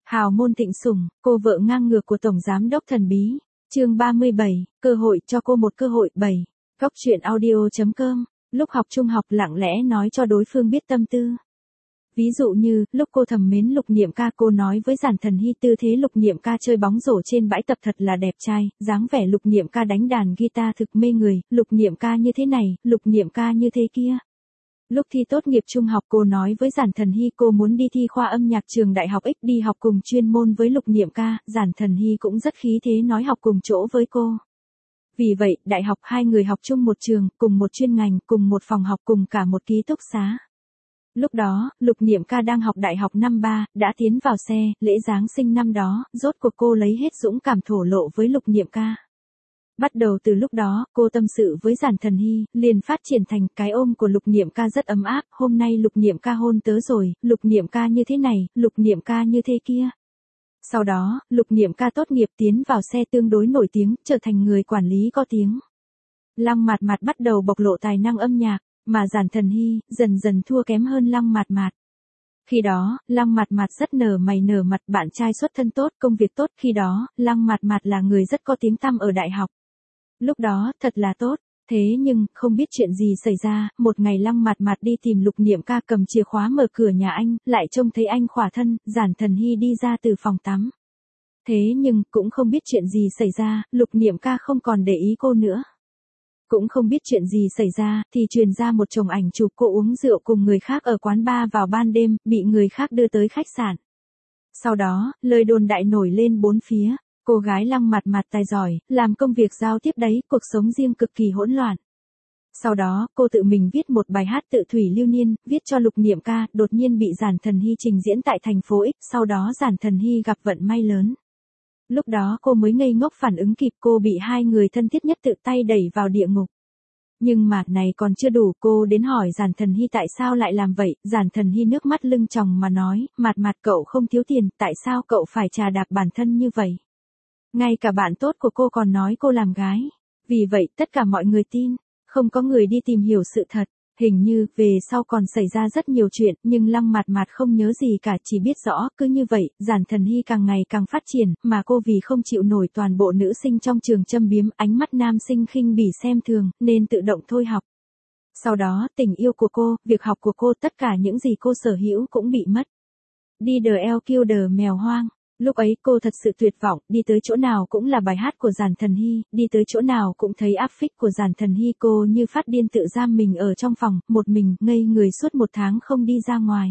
Hào môn thịnh sủng, cô vợ ngang ngược của Tổng Giám đốc thần bí. Chương 37, cơ hội cho cô một cơ hội 7. Góc truyện audio.com, lúc học trung học lặng lẽ nói cho đối phương biết tâm tư. Ví dụ như, lúc cô thầm mến Lục Niệm Ca, cô nói với Giản Thần Hy tư thế Lục Niệm Ca chơi bóng rổ trên bãi tập thật là đẹp trai, dáng vẻ Lục Niệm Ca đánh đàn guitar thực mê người, Lục Niệm Ca như thế này, Lục Niệm Ca như thế kia. Lúc thi tốt nghiệp trung học cô nói với Giản Thần Hy cô muốn đi thi khoa âm nhạc trường Đại học X đi học cùng chuyên môn với Lục Niệm Ca, Giản Thần Hy cũng rất khí thế nói học cùng chỗ với cô. Vì vậy, đại học hai người học chung một trường, cùng một chuyên ngành, cùng một phòng học, cùng cả một ký túc xá. Lúc đó, Lục Niệm Ca đang học đại học năm 3, đã tiến vào xe, lễ Giáng sinh năm đó, rốt cuộc cô lấy hết dũng cảm thổ lộ với Lục Niệm Ca. Bắt đầu từ lúc đó, cô tâm sự với Giản Thần Hy, liền phát triển thành cái ôm của Lục Niệm Ca rất ấm áp, hôm nay Lục Niệm Ca hôn tớ rồi, Lục Niệm Ca như thế này, Lục Niệm Ca như thế kia. Sau đó, Lục Niệm Ca tốt nghiệp tiến vào xe tương đối nổi tiếng, trở thành người quản lý có tiếng. Lăng Mạt Mạt bắt đầu bộc lộ tài năng âm nhạc, mà Giản Thần Hy dần dần thua kém hơn Lăng Mạt Mạt. Khi đó, Lăng Mạt Mạt rất nở mày nở mặt, bạn trai xuất thân tốt, công việc tốt, khi đó, Lăng Mạt Mạt là người rất có tiếng tăm ở đại học. Lúc đó, thật là tốt, thế nhưng, không biết chuyện gì xảy ra, một ngày Lăng Mạt Mạt đi tìm Lục Niệm Ca cầm chìa khóa mở cửa nhà anh, lại trông thấy anh khỏa thân, Giản Thần Hy đi ra từ phòng tắm. Thế nhưng, cũng không biết chuyện gì xảy ra, Lục Niệm Ca không còn để ý cô nữa. Cũng không biết chuyện gì xảy ra, thì truyền ra một chồng ảnh chụp cô uống rượu cùng người khác ở quán bar vào ban đêm, bị người khác đưa tới khách sạn. Sau đó, lời đồn đại nổi lên bốn phía, cô gái Lăng Mạt Mạt tài giỏi, làm công việc giao tiếp đấy, cuộc sống riêng cực kỳ hỗn loạn. Sau đó, cô tự mình viết một bài hát tự thủy lưu niên, viết cho Lục Niệm Ca, đột nhiên bị Giản Thần Hy trình diễn tại thành phố X, sau đó Giản Thần Hy gặp vận may lớn. Lúc đó cô mới ngây ngốc phản ứng kịp, cô bị hai người thân thiết nhất tự tay đẩy vào địa ngục. Nhưng mà, này còn chưa đủ, cô đến hỏi Giản Thần Hy tại sao lại làm vậy, Giản Thần Hy nước mắt lưng tròng mà nói, Mạt Mạt cậu không thiếu tiền, tại sao cậu phải trà đạp bản thân như vậy? Ngay cả bạn tốt của cô còn nói cô làm gái. Vì vậy, tất cả mọi người tin, không có người đi tìm hiểu sự thật. Hình như, về sau còn xảy ra rất nhiều chuyện, nhưng Lăng Mạt Mạt không nhớ gì cả, chỉ biết rõ, cứ như vậy, Giản Thần Hy càng ngày càng phát triển, mà cô vì không chịu nổi toàn bộ nữ sinh trong trường châm biếm, ánh mắt nam sinh khinh bỉ xem thường, nên tự động thôi học. Sau đó, tình yêu của cô, việc học của cô, tất cả những gì cô sở hữu cũng bị mất. Đi the eo kill the mèo hoang. Lúc ấy cô thật sự tuyệt vọng, đi tới chỗ nào cũng là bài hát của Giản Thần Hy, đi tới chỗ nào cũng thấy áp phích của Giản Thần Hy, cô như phát điên tự giam mình ở trong phòng, một mình, ngây người suốt 1 tháng không đi ra ngoài.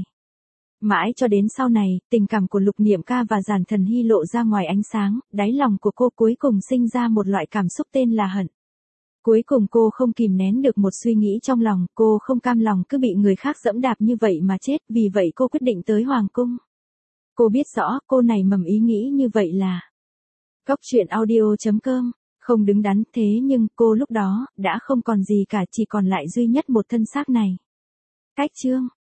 Mãi cho đến sau này, tình cảm của Lục Niệm Ca và Giản Thần Hy lộ ra ngoài ánh sáng, đáy lòng của cô cuối cùng sinh ra một loại cảm xúc tên là hận. Cuối cùng cô không kìm nén được một suy nghĩ trong lòng, cô không cam lòng cứ bị người khác giẫm đạp như vậy mà chết, vì vậy cô quyết định tới Hoàng cung. Cô biết rõ, cô này mầm ý nghĩ như vậy là Góc truyện audio.com, không đứng đắn, thế nhưng, cô lúc đó, đã không còn gì cả, chỉ còn lại duy nhất một thân xác này. Cách chương